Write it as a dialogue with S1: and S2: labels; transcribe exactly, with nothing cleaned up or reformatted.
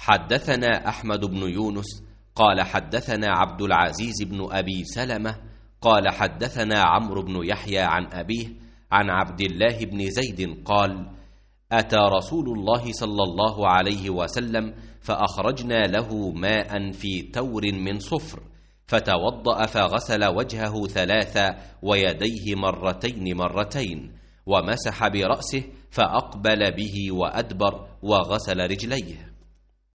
S1: حدثنا أحمد بن يونس قال حدثنا عبد العزيز بن أبي سلمة قال حدثنا عمرو بن يحيى عن أبيه عن عبد الله بن زيد قال أتى رسول الله صلى الله عليه وسلم فأخرجنا له ماء في تور من صفر فتوضأ فغسل وجهه ثلاثا ويديه مرتين مرتين ومسح برأسه فأقبل به وأدبر وغسل رجليه.